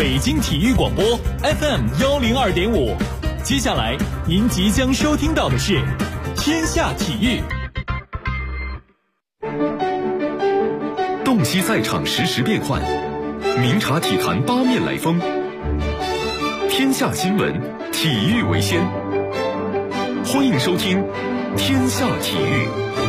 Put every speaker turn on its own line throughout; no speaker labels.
北京体育广播 FM102.5。接下来您即将收听到的是天下体育。
洞悉赛场实时变幻，明察体坛八面来风。天下新闻，体育为先。欢迎收听天下体育。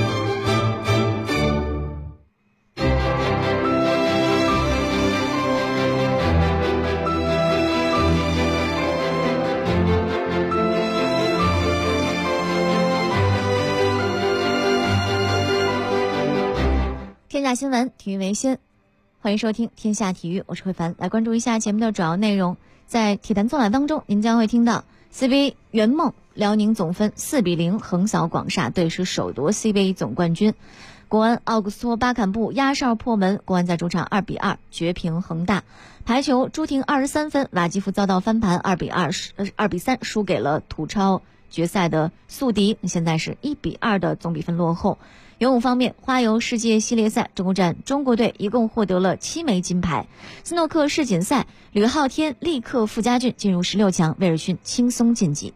天下新闻，体育为先。欢迎收听天下体育，我是慧凡。来关注一下节目的主要内容。在体坛纵览当中，您将会听到 CBA 圆梦，辽宁总分4-0横扫广厦，队史首夺 CBA 总冠军。国安奥古斯托巴坎布压哨破门，国安在主场2-2绝平恒大。排球朱婷23分，瓦基夫遭到翻盘，2-3输给了土超决赛的宿敌，现在是1-2的总比分落后。游泳方面，花游世界系列赛中国站中国队一共获得了7枚金牌。斯诺克世锦赛，吕昊天力克傅家俊进入16强，威尔逊轻松晋级。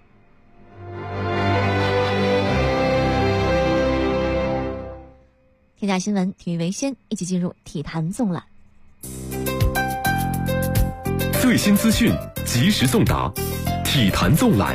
天下新闻，体育为先，一起进入体坛纵览。
最新资讯，及时送达，体坛纵览。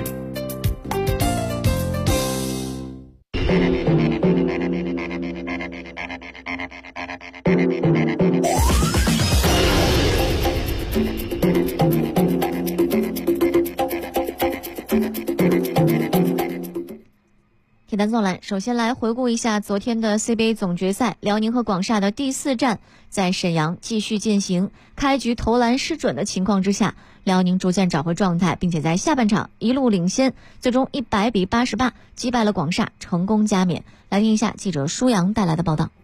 体坛纵览，首先来回顾一下昨天的 CBA 总决赛，辽宁和广厦的第4战在沈阳继续进行。开局投篮失准的情况之下，辽宁逐渐找回状态，并且在下半场一路领先，最终100-88击败了广厦，成功加冕。来听一下记者舒阳带来的报道。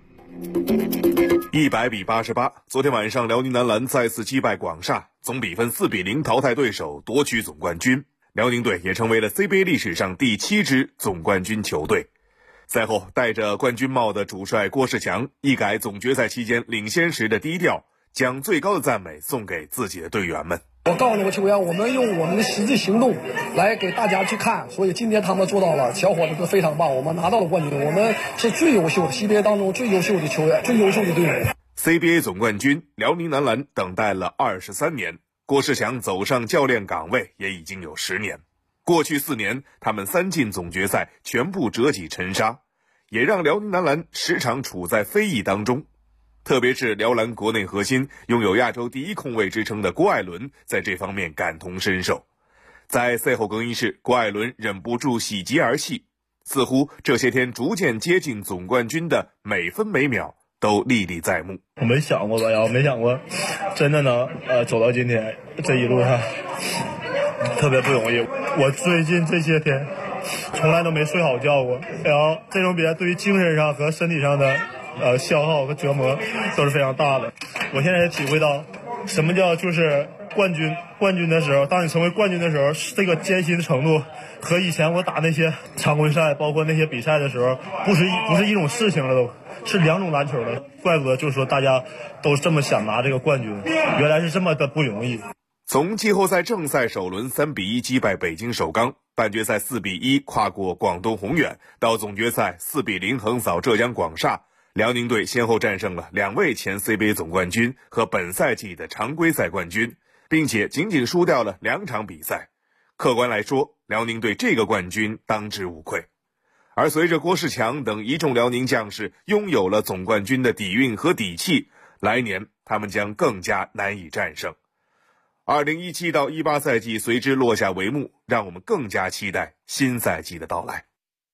100-88，昨天晚上辽宁男篮再次击败广厦，总比分4-0淘汰对手，夺取总冠军。辽宁队也成为了 CBA 历史上第7支总冠军球队。赛后，戴着冠军帽的主帅郭士强一改总决赛期间领先时的低调，将最高的赞美送给自己的队员们。
我告诉那个球员，我们用我们的实际行动来给大家去看，所以今天他们做到了，小伙子都非常棒，我们拿到了冠军，我们是最优秀的 CBA 当中最优秀的球员，最优秀的队伍。
CBA 总冠军辽宁男篮等待了23年，郭士强走上教练岗位也已经有10年。过去4年，他们3进总决赛全部折戟沉沙，也让辽宁男篮时常处在非议当中。特别是辽篮国内核心，拥有亚洲第1控卫之称的郭艾伦，在这方面感同身受。在赛后更衣室，郭艾伦忍不住喜极而泣，似乎这些天逐渐接近总冠军的每分每秒都历历在目。
我没想过吧呀，没想过真的能走到今天，这一路上特别不容易。我最近这些天从来都没睡好觉过，然后这种比赛对于精神上和身体上的消耗和折磨都是非常大的。我现在也体会到什么叫就是冠军的时候，当你成为冠军的时候，这个艰辛的程度和以前我打那些常规赛包括那些比赛的时候不是一种事情了，都是2种篮球了。怪不得就是说大家都这么想拿这个冠军，原来是这么的不容易。
从季后赛正赛首轮3-1击败北京首钢，半决赛4-1跨过广东宏远，到总决赛4-0横扫浙江广厦，辽宁队先后战胜了2位前 CBA 总冠军和本赛季的常规赛冠军，并且仅仅输掉了2场比赛。客观来说，辽宁队这个冠军当之无愧。而随着郭士强等一众辽宁将士拥有了总冠军的底蕴和底气，来年他们将更加难以战胜。2017到18赛季随之落下帷幕，让我们更加期待新赛季的到来。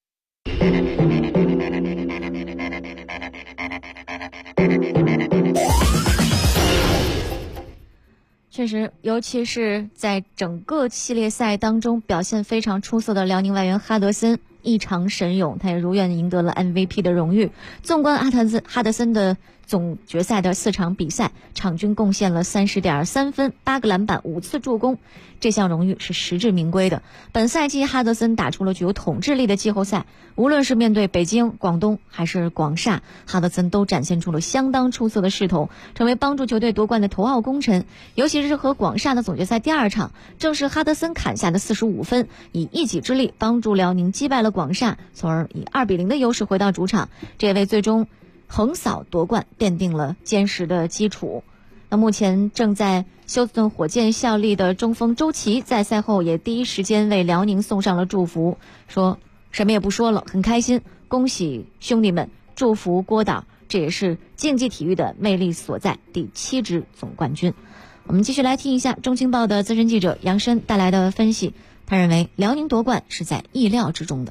确实，尤其是在整个系列赛当中表现非常出色的辽宁外援哈德森异常神勇，他也如愿赢得了 MVP 的荣誉。纵观哈德森的总决赛的4场比赛，场均贡献了30.3分、8个篮板、5次助攻，这项荣誉是实至名归的。本赛季哈德森打出了具有统治力的季后赛，无论是面对北京、广东还是广厦，哈德森都展现出了相当出色的势头，成为帮助球队夺冠的头号功臣。尤其是和广厦的总决赛第2场，正是哈德森砍下的45分，以一己之力帮助辽宁击败了广厦，从而以2-0的优势回到主场，这也为最终横扫夺冠奠定了坚实的基础。那目前正在休斯顿火箭效力的中锋周琦在赛后也第一时间为辽宁送上了祝福，说什么也不说了，很开心，恭喜兄弟们，祝福郭导，这也是竞技体育的魅力所在，第7支总冠军。我们继续来听一下中青报的资深记者杨申带来的分析，他认为辽宁夺冠是在意料之中的。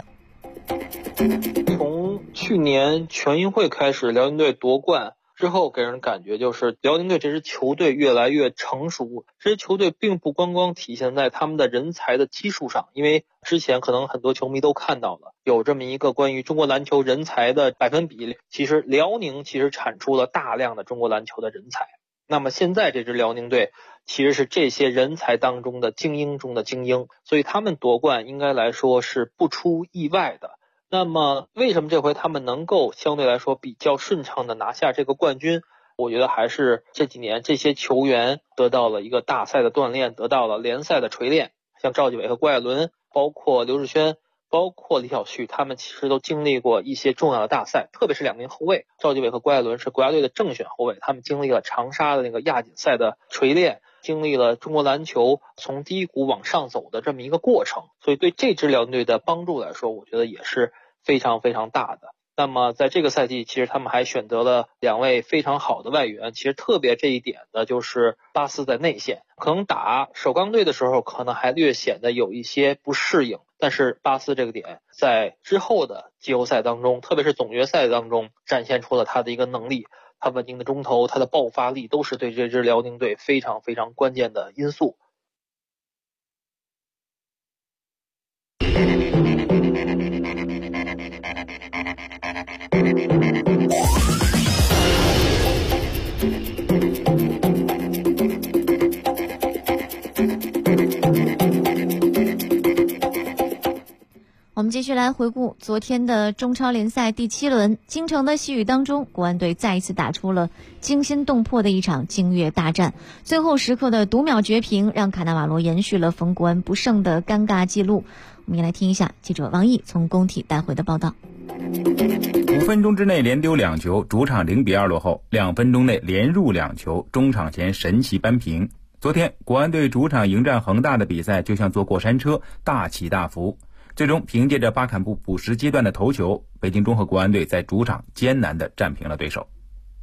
从去年全运会开始，辽宁队夺冠之后，给人感觉就是辽宁队这支球队越来越成熟。这支球队并不光光体现在他们的人才的基数上，因为之前可能很多球迷都看到了有这么一个关于中国篮球人才的百分比，其实辽宁产出了大量的中国篮球的人才。那么现在这支辽宁队其实是这些人才当中的精英中的精英，所以他们夺冠应该来说是不出意外的。那么为什么这回他们能够相对来说比较顺畅的拿下这个冠军？我觉得还是这几年这些球员得到了一个大赛的锻炼，得到了联赛的锤炼，像赵继伟和郭艾伦，包括刘志轩，包括李晓旭，他们其实都经历过一些重要的大赛，特别是2名后卫，赵继伟和郭艾伦是国家队的正选后卫，他们经历了长沙的那个亚锦赛的锤炼，经历了中国篮球从低谷往上走的这么一个过程，所以对这支辽宁队的帮助来说，我觉得也是非常非常大的。那么在这个赛季，其实他们还选择了2位非常好的外援，其实特别这一点的就是巴斯在内线，可能打首钢队的时候可能还略显得有一些不适应，但是巴斯这个点在之后的季后赛当中，特别是总决赛当中展现出了他的一个能力，他稳定的中投，他的爆发力都是对这支辽宁队非常非常关键的因素。
我们继续来回顾昨天的中超联赛第7轮，京城的细雨当中，国安队再一次打出了惊心动魄的一场京粤大战，最后时刻的读秒绝平，让卡纳瓦罗延续了逢国安不胜的尴尬记录。我们也来听一下记者王毅从工体带回的报道。
5分钟之内连丢2球，主场0-2落后，2分钟内连入2球，中场前神奇扳平。昨天国安队主场迎战恒大的比赛就像坐过山车，大起大伏，最终凭借着巴坎布补时阶段的头球，北京中赫国安队在主场艰难地战平了对手。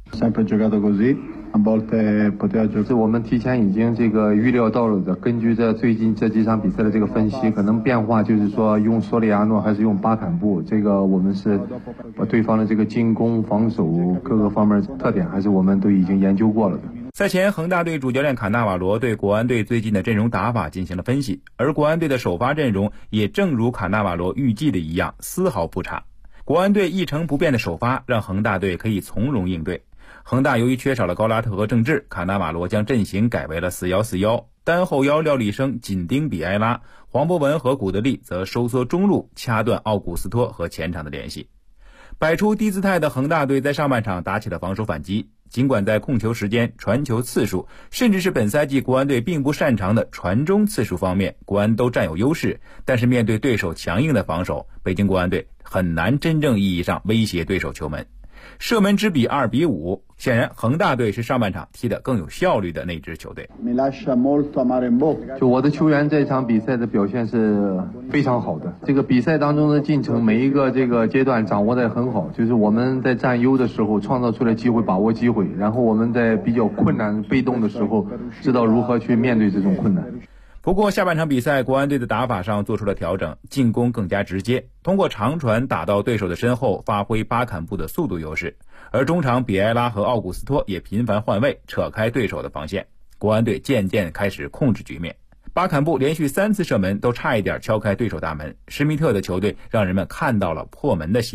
是我们提前已经预料到了的，根据最近这几场比赛的分析，可能变化就是说用索里亚诺还是用巴坎布，我们是把对方的进攻防守各个方面特点还是我们都已经研究过了的。
赛前恒大队主教练卡纳瓦罗对国安队最近的阵容打法进行了分析，而国安队的首发阵容也正如卡纳瓦罗预计的一样，丝毫不差。国安队一成不变的首发让恒大队可以从容应对。恒大由于缺少了高拉特和郑智，卡纳瓦罗将阵型改为了4-1-4-1，单后腰廖立生紧盯比埃拉，黄博文和古德利则收缩中路，掐断奥古斯托和前场的联系。摆出低姿态的恒大队在上半场打起了防守反击，尽管在控球时间、传球次数，甚至是本赛季国安队并不擅长的传中次数方面，国安都占有优势，但是面对对手强硬的防守，北京国安队很难真正意义上威胁对手球门。射门之比2-5，显然恒大队是上半场踢得更有效率的那支球队。
就我的球员这场比赛的表现是非常好的，这个比赛当中的进程每一个阶段掌握得很好，就是我们在占优的时候创造出来机会，把握机会，然后我们在比较困难被动的时候知道如何去面对这种困难。
不过下半场比赛国安队的打法上做出了调整，进攻更加直接，通过长传打到对手的身后，发挥巴坎布的速度优势，而中场比埃拉和奥古斯托也频繁换位，扯开对手的防线，国安队渐渐开始控制局面。巴坎布连续3次射门都差一点敲开对手大门，施密特的球队让人们看到了破门的希望。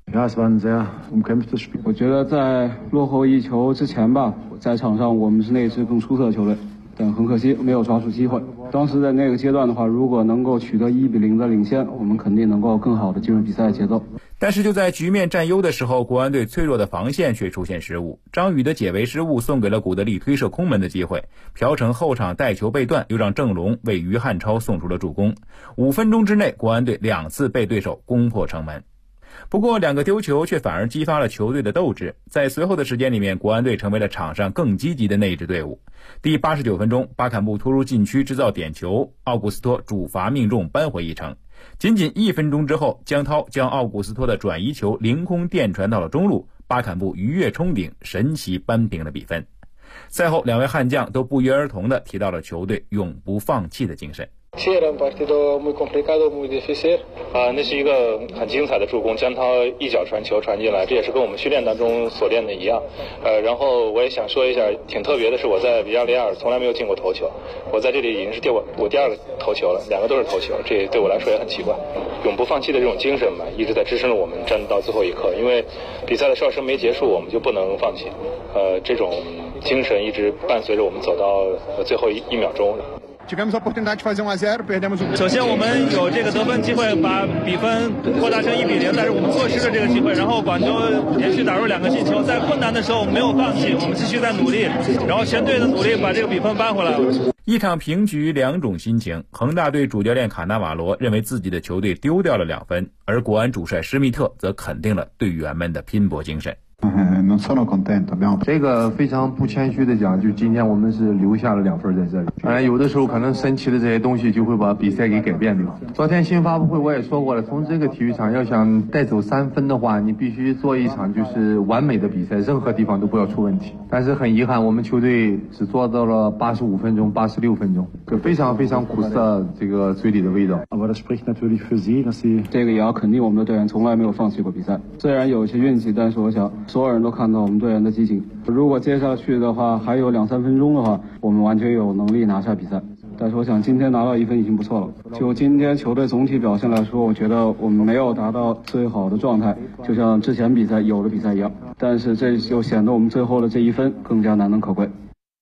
我觉得在落后1球之前吧，在场上我们是那支更出色的球队，但很可惜没有抓住机会。当时在那个阶段的话，如果能够取得1-0的领先，我们肯定能够更好的进入比赛节奏。
但是就在局面占优的时候，国安队脆弱的防线却出现失误。张宇的解围失误送给了古德利推射空门的机会，朴成后场带球被断，又让郑龙为于汉超送出了助攻。5分钟之内，国安队2次被对手攻破城门。不过2个丢球却反而激发了球队的斗志，在随后的时间里面，国安队成为了场上更积极的那一支队伍。第89分钟，巴坎布突入禁区制造点球，奥古斯托主罚命中扳回一城。仅仅1分钟之后，江涛将奥古斯托的转移球凌空电传到了中路，巴坎布鱼跃冲顶，神奇扳平了比分。赛后2位悍将都不约而同地提到了球队永不放弃的精神。
那是一个很精彩的助攻，江涛一脚传球传进来，这也是跟我们训练当中所练的一样。然后我也想说一下，挺特别的是我在比亚利亚尔从来没有进过头球，我在这里已经是我第2个头球了，2个都是头球，这对我来说也很奇怪。永不放弃的这种精神嘛，一直在支撑着我们站到最后一刻，因为比赛的哨声没结束，我们就不能放弃。这种精神一直伴随着我们走到最后一秒钟。
首先我们有这个得分机会，把比分扩大成1-0，但是我们错失了这个机会。然后广州连续打入2个进球，在困难的时候我们没有放弃，我们继续在努力，然后全队的努力把这个比分扳回来了。
一场平局2种心情，恒大队主教练卡纳瓦罗认为自己的球队丢掉了2分，而国安主帅施密特则肯定了队员们的拼搏精神。
这个非常不谦虚的讲，就今天我们是留下了2分在这里。有的时候可能神奇的这些东西就会把比赛给改变掉。昨天新发布会我也说过了，从这个体育场要想带走3分的话，你必须做一场就是完美的比赛，任何地方都不要出问题。但是很遗憾，我们球队只做到了85分钟、86分钟，就非常非常苦涩这个嘴里的味道。
这个也要肯定我们的队员从来没有放弃过比赛，虽然有一些运气，但是我想所有人都看到我们队员的激情。如果接下去的话还有2-3分钟的话，我们完全有能力拿下比赛。但是我想今天拿到1分已经不错了。就今天球队总体表现来说，我觉得我们没有达到最好的状态，就像之前比赛有的比赛一样。但是这就显得我们最后的这1分更加难能可贵。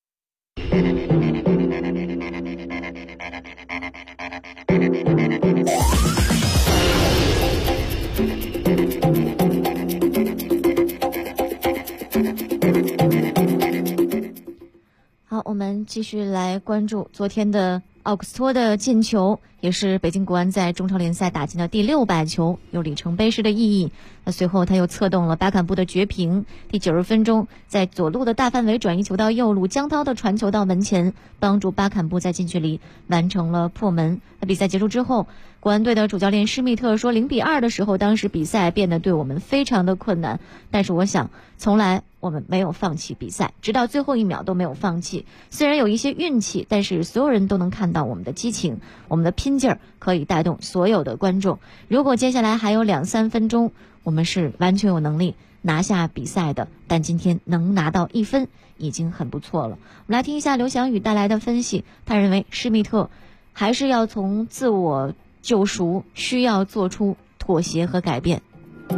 好，我们继续来关注昨天的奥克斯托的进球，也是北京国安在中超联赛打进的第600球，有里程碑式的意义。那随后他又策动了巴坎布的绝平，第90分钟在左路的大范围转移球到右路，江涛的传球到门前，帮助巴坎布在禁区里完成了破门。那比赛结束之后，国安队的主教练施密特说，0-2的时候，当时比赛变得对我们非常的困难，但是我想从来我们没有放弃比赛，直到最后1秒都没有放弃。虽然有一些运气，但是所有人都能看到我们的激情，我们的拼劲儿可以带动所有的观众。如果接下来还有2-3分钟，我们是完全有能力拿下比赛的，但今天能拿到1分已经很不错了。我们来听一下刘翔宇带来的分析，他认为施密特还是要从自我救赎，需要做出妥协和改变。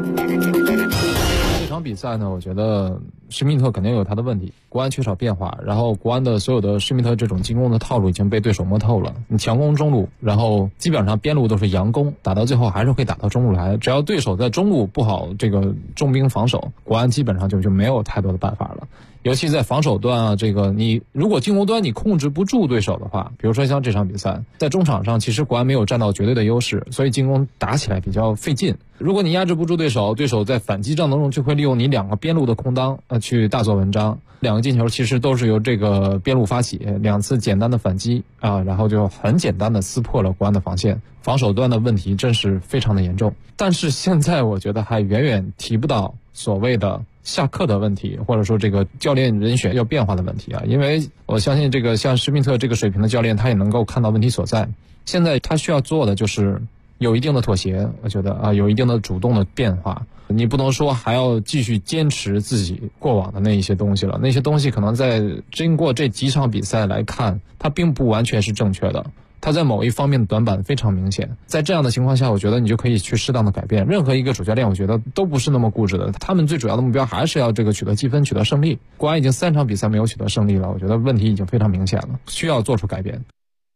这场比赛呢，我觉得施密特肯定有他的问题，国安缺少变化，然后国安的所有的施密特这种进攻的套路已经被对手摸透了。你强攻中路，然后基本上边路都是佯攻，打到最后还是会打到中路来。只要对手在中路不好这个重兵防守，国安基本上就没有太多的办法了。尤其在防守端啊，这个你如果进攻端你控制不住对手的话，比如说像这场比赛，在中场上其实国安没有占到绝对的优势，所以进攻打起来比较费劲。如果你压制不住对手，对手在反击战当中就会利用你2个边路的空当去大做文章。2个进球其实都是由这个边路发起，2次简单的反击啊，然后就很简单的撕破了国安的防线。防守端的问题真是非常的严重，但是现在我觉得还远远提不到所谓的下课的问题，或者说这个教练人选要变化的问题啊。因为我相信这个像施密特这个水平的教练，他也能够看到问题所在。现在他需要做的就是有一定的妥协，我觉得有一定的主动的变化。你不能说还要继续坚持自己过往的那一些东西了，那些东西可能在经过这几场比赛来看，它并不完全是正确的。 他在某一方面的短板非常明显。在这样的情况下，我觉得你就可以去适当的改变。任何一个主教练我觉得都不是那么固执的，他们最主要的目标还是要这个取得积分，取得胜利。国安已经3场比赛没有取得胜利了，我觉得问题已经非常明显了，需要做出改变。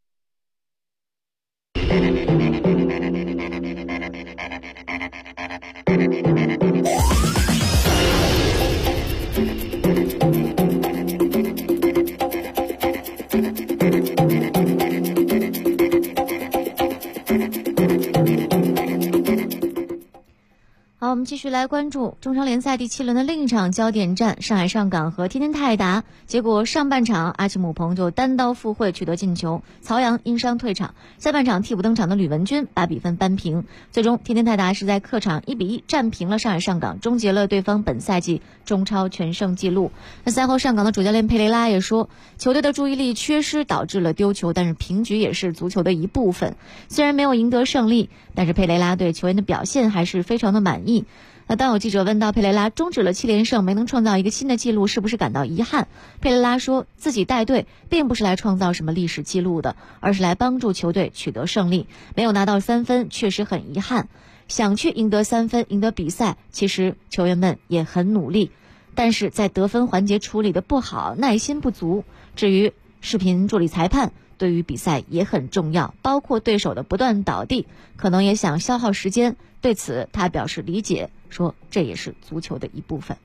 好，我们继续来关注中超联赛第7轮的另一场焦点战，上海上港和天津泰达。结果上半场阿奇姆彭就单刀赴会取得进球，曹阳因伤退场。下半场替补登场的吕文君把比分扳平。最终天津泰达是在客场1-1战平了上海上港，终结了对方本赛季中超全胜纪录。那赛后上港的主教练佩雷拉也说，球队的注意力缺失导致了丢球，但是平局也是足球的一部分。虽然没有赢得胜利，但是佩雷拉对球员的表现还是非常的满意。那当有记者问到佩雷拉终止了7连胜没能创造一个新的纪录是不是感到遗憾，佩雷拉说自己带队并不是来创造什么历史纪录的，而是来帮助球队取得胜利，没有拿到3分确实很遗憾，想去赢得3分赢得比赛，其实球员们也很努力，但是在得分环节处理的不好，耐心不足。至于视频助理裁判对于比赛也很重要，包括对手的不断倒地，可能也想消耗时间，对此他表示理解，说这也是足球的一部分。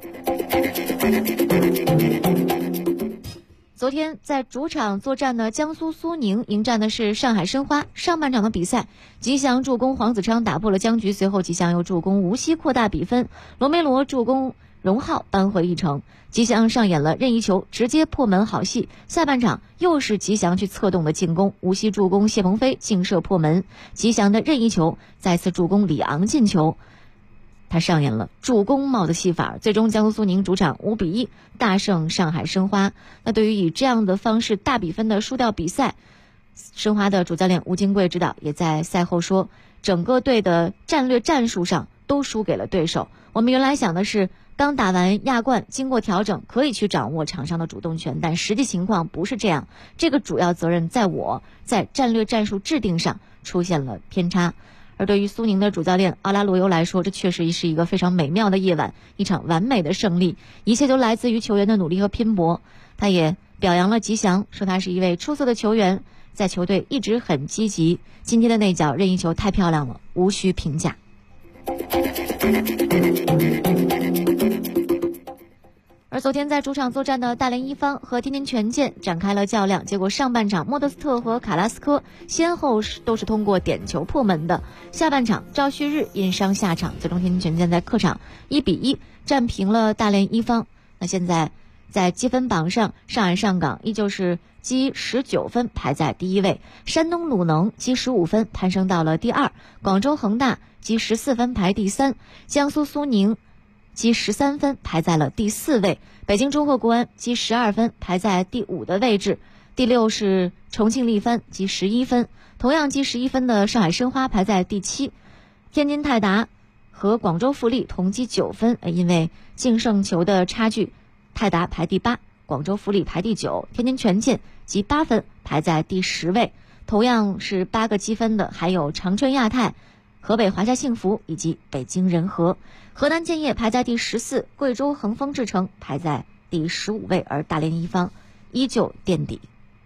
昨天在主场作战的江苏苏宁迎战的是上海申花。上半场的比赛，吉祥助攻黄子昌打破了僵局，随后吉祥又助攻无锡扩大比分，罗梅罗助攻荣浩扳回一城。吉祥上演了任意球直接破门好戏，下半场又是吉祥去策动的进攻，无锡助攻谢鹏飞劲射破门，吉祥的任意球再次助攻李昂进球，他上演了助攻帽的戏法，最终江苏苏宁主场5-1大胜上海申花。那对于以这样的方式大比分的输掉比赛，申花的主教练吴金贵指导也在赛后说，整个队的战略战术上都输给了对手。我们原来想的是刚打完亚冠，经过调整可以去掌握场上的主动权，但实际情况不是这样，这个主要责任在我，在战略战术制定上出现了偏差。而对于苏宁的主教练奥拉罗尤来说，这确实是一个非常美妙的夜晚，一场完美的胜利，一切都来自于球员的努力和拼搏。他也表扬了吉祥，说他是一位出色的球员，在球队一直很积极，今天的那脚任意球太漂亮了，无需评价。而昨天在主场作战的大连一方和天津权健展开了较量，结果上半场莫德斯特和卡拉斯科先后都是通过点球破门的，下半场赵旭日因伤下场，最终天津权健在客场1-1战平了大连一方。那现在在积分榜上，上海上港依旧是积19分排在第1位，山东鲁能积15分攀升到了第2，广州恒大积14分排第3，江苏苏宁积13分排在了第4位，北京中赫国安积12分排在第5的位置，第6是重庆力帆积11分，同样积11分的上海申花排在第7，天津泰达和广州富力同积9分，因为净胜球的差距，泰达排第8，广州富力排第9，天津权健积8分排在第10位，同样是8个积分的还有长春亚泰、河北华夏幸福以及北京人和。河南建业排在第14，贵州恒丰智诚排在第15位，而大连一方依旧垫底。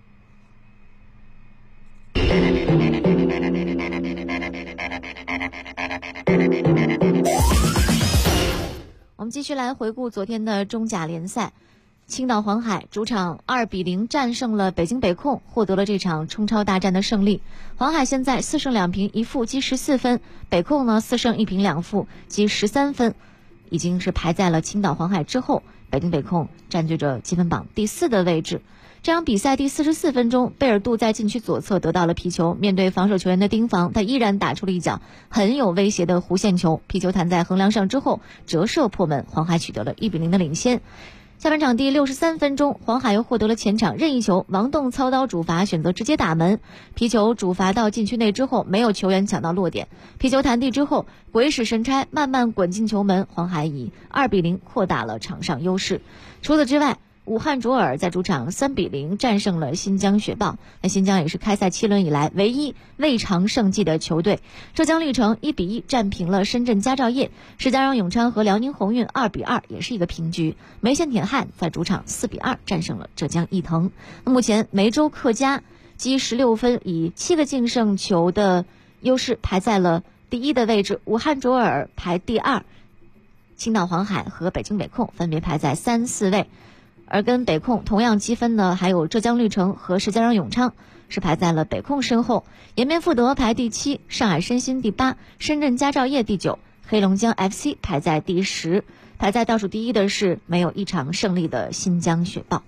我们继续来回顾昨天的中甲联赛，青岛黄海主场2-0战胜了北京北控，获得了这场冲超大战的胜利。黄海现在4胜2平1负积14分，北控呢4胜1平2负积13分，已经是排在了青岛黄海之后，北京北控占据着积分榜第4的位置。这场比赛第44分钟，贝尔杜在禁区左侧得到了皮球，面对防守球员的盯防，他依然打出了一脚很有威胁的弧线球，皮球弹在横梁上之后折射破门，黄海取得了1-0的领先。下半场第63分钟，黄海又获得了前场任意球，王栋操刀主罚，选择直接打门，皮球主罚到禁区内之后，没有球员抢到落点，皮球弹地之后鬼使神差慢慢滚进球门，黄海以2-0扩大了场上优势。除此之外， 武汉卓尔在主场3-0战胜了新疆雪豹。那新疆也是开赛7轮以来唯一未尝胜绩的球队。浙江绿城1-1战平了深圳佳兆业，石家庄永昌和辽宁宏运2-2也是一个平局。梅县铁汉在主场4-2战胜了浙江毅腾。目前梅州客家积16分，以7个净胜球的优势排在了第1的位置，武汉卓尔排第2，青岛黄海和北京北控分别排在3、4位。而跟北控同样积分呢，还有浙江绿城和石家庄永昌是排在了北控身后。延边富德排第7，上海申鑫第8，深圳佳兆业第9，黑龙江 FC 排在第10。排在倒数第1的是没有一场胜利的新疆雪豹。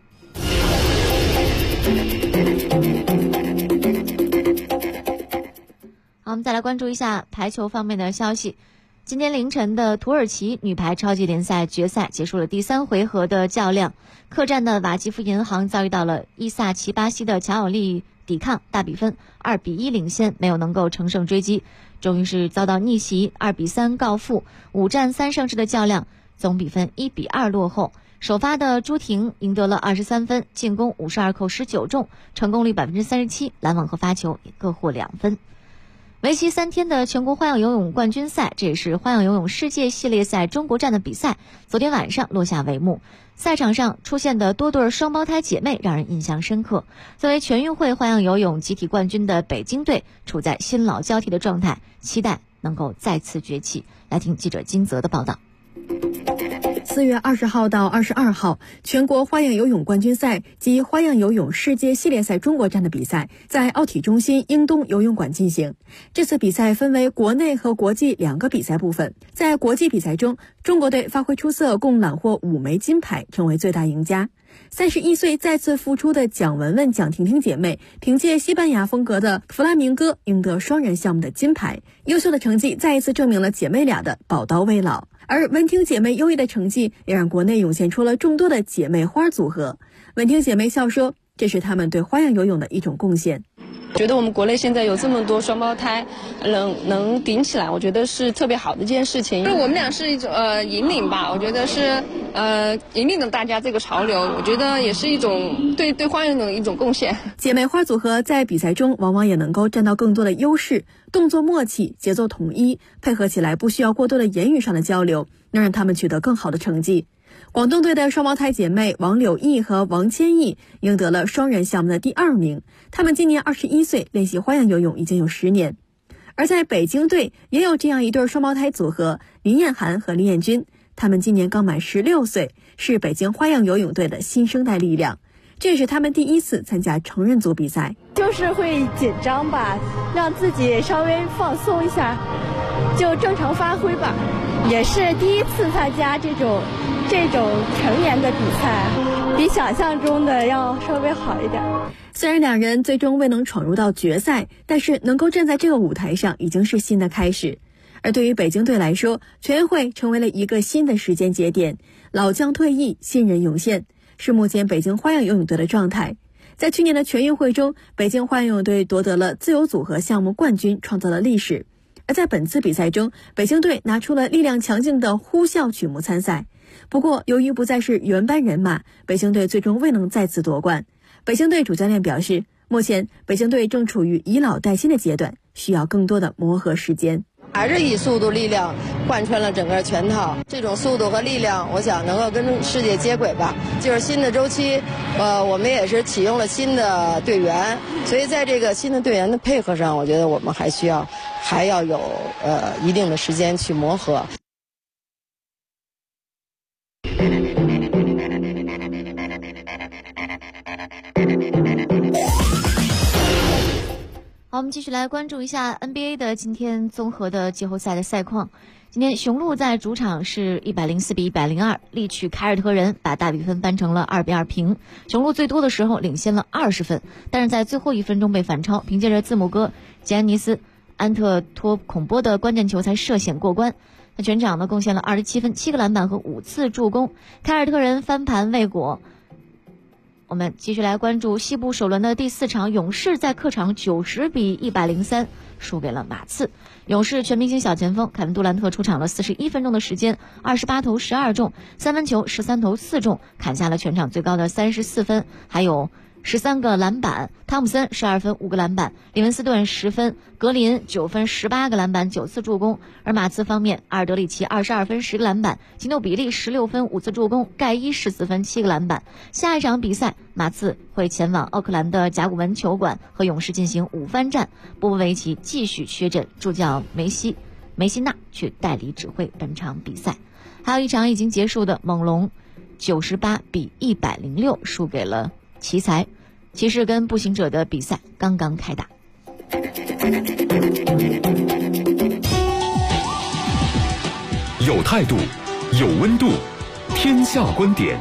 好，我们再来关注一下排球方面的消息。今天凌晨的土耳其女排超级联赛决赛结束了第3回合的较量，客战的瓦基弗银行遭遇到了伊萨奇巴西的乔奥利抵抗，大比分2-1领先，没有能够乘胜追击，终于是遭到逆袭，2-3告负，5战3胜制的较量，总比分1-2落后。首发的朱婷赢得了23分，进攻52扣19中，成功率37%，拦网和发球也各获2分。为期3天的全国花样游泳冠军赛，这也是花样游泳世界系列赛中国站的比赛，昨天晚上落下帷幕。赛场上出现的多对双胞胎姐妹让人印象深刻。作为全运会花样游泳集体冠军的北京队，处在新老交替的状态，期待能够再次崛起。来听记者金泽的报道。
4月20号到22号，全国花样游泳冠军赛及花样游泳世界系列赛中国站的比赛在奥体中心英东游泳馆进行。这次比赛分为国内和国际2个比赛部分。在国际比赛中，中国队发挥出色，共揽获5枚金牌，成为最大赢家。31岁再次复出的蒋雯雯、蒋婷婷姐妹，凭借西班牙风格的弗拉明戈赢得双人项目的金牌，优秀的成绩再一次证明了姐妹俩的宝刀未老。而文婷姐妹优异的成绩也让国内涌现出了众多的姐妹花组合。文婷姐妹笑说，这是她们对花样游泳的一种贡献。
觉得我们国内现在有这么多双胞胎能顶起来，我觉得是特别好的一件事情。我们俩是一种引领吧，我觉得是引领了大家这个潮流，我觉得也是一种对花样泳的一种贡献。
姐妹花组合在比赛中往往也能够占到更多的优势，动作默契，节奏统一，配合起来不需要过多的言语上的交流，能让他们取得更好的成绩。广东队的双胞胎姐妹王柳毅和王千毅赢得了双人项目的第2名，她们今年21岁，练习花样游泳已经有10年。而在北京队也有这样一对双胞胎组合，林彦涵和林彦君，他们今年刚满16岁，是北京花样游泳队的新生代力量。这也是他们第1次参加成人组比赛，
就是会紧张吧，让自己稍微放松一下，就正常发挥吧。也是第1次参加这种成年的比赛，比想象中的要稍微好一点。
虽然2人最终未能闯入到决赛，但是能够站在这个舞台上已经是新的开始。而对于北京队来说，全运会成为了一个新的时间节点，老将退役，新人涌现，是目前北京花样游泳队的状态。在去年的全运会中，北京花样游泳队夺得了自由组合项目冠军，创造了历史。而在本次比赛中，北京队拿出了力量强劲的呼啸曲目参赛。不过由于不再是原班人马，北京队最终未能再次夺冠。北京队主教练表示，目前北京队正处于以老带新的阶段，需要更多的磨合时间。
还是以速度力量贯穿了整个全套，这种速度和力量我想能够跟世界接轨吧。就是新的周期，我们也是启用了新的队员，所以在这个新的队员的配合上，我觉得我们还要有一定的时间去磨合。
好，我们继续来关注一下 NBA 的今天综合的季后赛的赛况。今天雄鹿在主场是104-102力取凯尔特人，把大比分扳成了2-2平。雄鹿最多的时候领先了20分，但是在最后1分钟被反超，凭借着字母哥吉安尼斯安特托孔波的关键球才涉险过关。他全场呢贡献了27分、7个篮板和5次助攻。凯尔特人翻盘未果， 我们继续来关注西部首轮的第4场，勇士在客场90比103输给了马刺。勇士全明星小前锋凯文杜兰特出场了41分钟的时间，28投12中，3分球13投4中，砍下了全场最高的34分，还有13个篮板。汤普森12分5个篮板，利文斯顿10分，格林9分18个篮板9次助攻。而马刺方面，阿尔德里奇22分10个篮板，吉诺比利16分5次助攻，盖伊14分7个篮板。下一场比赛，马刺会前往奥克兰的甲骨文球馆和勇士进行5番战，波波维奇继续缺阵，助教梅西纳去代理指挥本场比赛。还有一场已经结束的猛龙98比106输给了奇才。骑士跟步行者的比赛刚刚开打。
有态度，有温度，天下观点。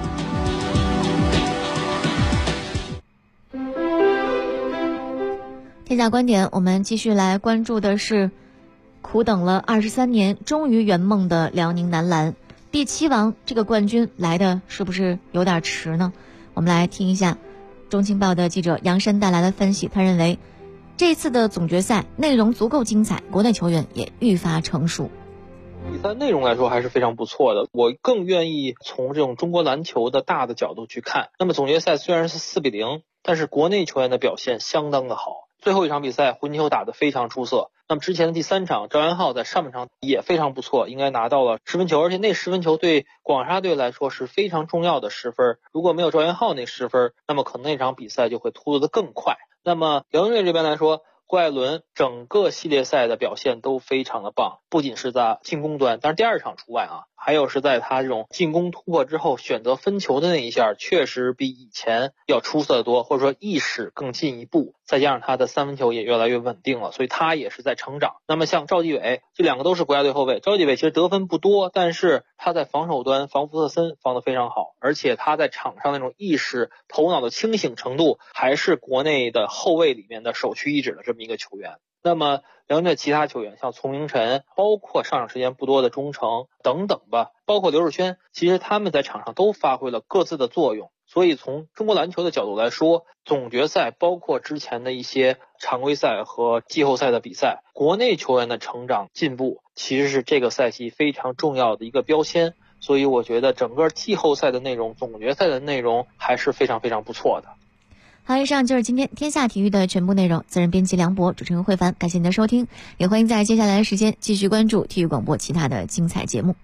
天下观点，我们继续来关注的是苦等了23年终于圆梦的辽宁男篮。第7王这个冠军来的是不是有点迟呢？我们来听一下中青报的记者杨申带来的分析。他认为这次的总决赛内容足够精彩，国内球员也愈发成熟。
比赛内容来说还是非常不错的，我更愿意从这种中国篮球的大的角度去看。那么总决赛虽然是4比0，但是国内球员的表现相当的好。最后一场比赛混球打得非常出色，那么之前的第3场赵元浩在上半场也非常不错，应该拿到了10分球，而且那10分球对广厦队来说是非常重要的10分，如果没有赵元浩那10分，那么可能那场比赛就会突入得更快。那么辽宁队这边来说，郭艾伦整个系列赛的表现都非常的棒，不仅是在进攻端，但是第2场除外啊，还有是在他这种进攻突破之后选择分球的那一下，确实比以前要出色得多，或者说意识更进一步，再加上他的3分球也越来越稳定了，所以他也是在成长。那么像赵继伟，这2个都是国家队后卫，赵继伟其实得分不多，但是他在防守端防福特森防得非常好，而且他在场上那种意识头脑的清醒程度还是国内的后卫里面的首屈一指的这么一个球员。那么辽宁队其他球员像丛明晨，包括上场时间不多的钟诚等等吧，包括刘世轩，其实他们在场上都发挥了各自的作用。所以从中国篮球的角度来说，总决赛包括之前的一些常规赛和季后赛的比赛，国内球员的成长进步其实是这个赛季非常重要的一个标签。所以我觉得整个季后赛的内容，总决赛的内容还是非常非常不错的。
好，以上就是今天天下体育的全部内容。责任编辑梁博，主持人慧凡，感谢您的收听，也欢迎在接下来的时间继续关注体育广播其他的精彩节目。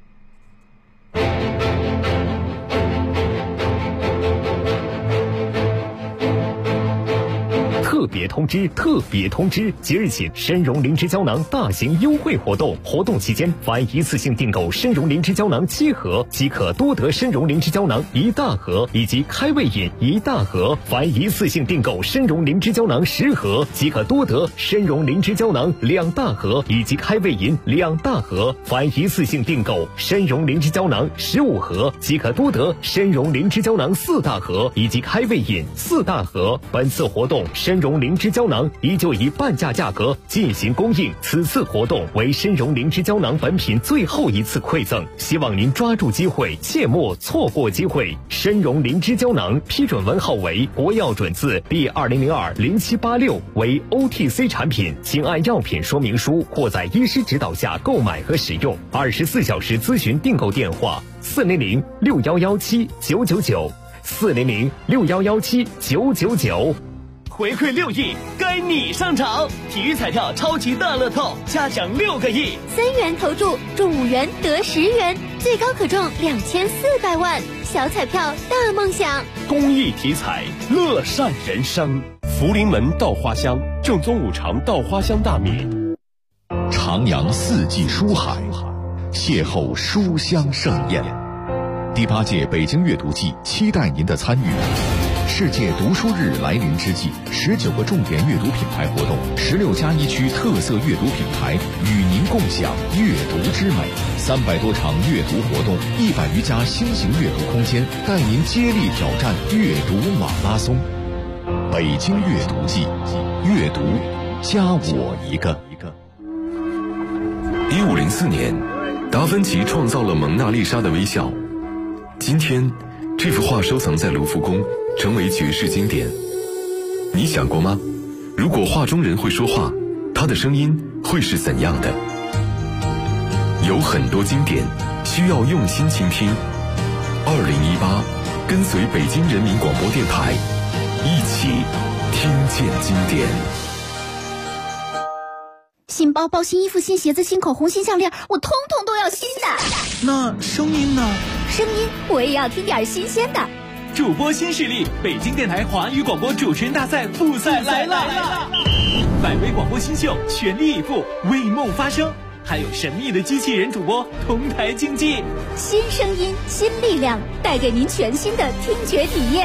特别通知！特别通知！即日起，参茸灵芝胶囊大型优惠活动，活动期间，凡一次性订购参茸灵芝胶囊7盒，即可多得参茸灵芝胶囊1大盒以及开胃饮1大盒；凡一次性订购参茸灵芝胶囊10盒，即可多得参茸灵芝胶囊2大盒以及开胃饮2大盒；凡一次性订购参茸灵芝胶囊15盒，即可多得参茸灵芝胶囊4大盒以及开胃饮4大盒。本次活动参茸灵芝胶囊依旧以半价价格进行供应，此次活动为参茸灵芝胶囊本品最后一次馈赠，希望您抓住机会，切莫错过机会。参茸灵芝胶囊批准文号为国药准字第20020786，为 OTC 产品，请按药品说明书或在医师指导下购买和使用。24小时咨询订购电话：400-6117-999，400-6117-999。
回馈6亿，该你上场！体育彩票超级大乐透，加奖6个亿
，3元投注中5元得10元，最高可中2400万。小彩票大梦想，
公益体彩，乐善人生。
福临门稻花香，正宗五常稻花香大米。
徜徉四季书海，邂逅书香盛宴。第8届北京阅读季期待您的参与。世界读书日来临之际，19个重点阅读品牌活动，16+1区特色阅读品牌与您共享阅读之美，300多场阅读活动，100余家新型阅读空间，带您接力挑战阅读马拉松。北京阅读季，阅读加我一个。
1504年，达芬奇创造了蒙娜丽莎的微笑。今天， 这幅画收藏在卢浮宫，成为绝世经典。你想过吗？如果画中人会说话，他的声音会是怎样的？有很多经典需要用心倾听。2018，跟随北京人民广播电台，一起听见经典。
新包包、新衣服、新鞋子、新口红、新项链，我通通都要新的。
那声音呢？
声音我也要听点新鲜的。
主播新势力，北京电台华语广播主持人大赛复赛来了！百位广播新秀全力以赴，为梦发声，还有神秘的机器人主播同台竞技。
新声音，新力量，带给您全新的听觉体验。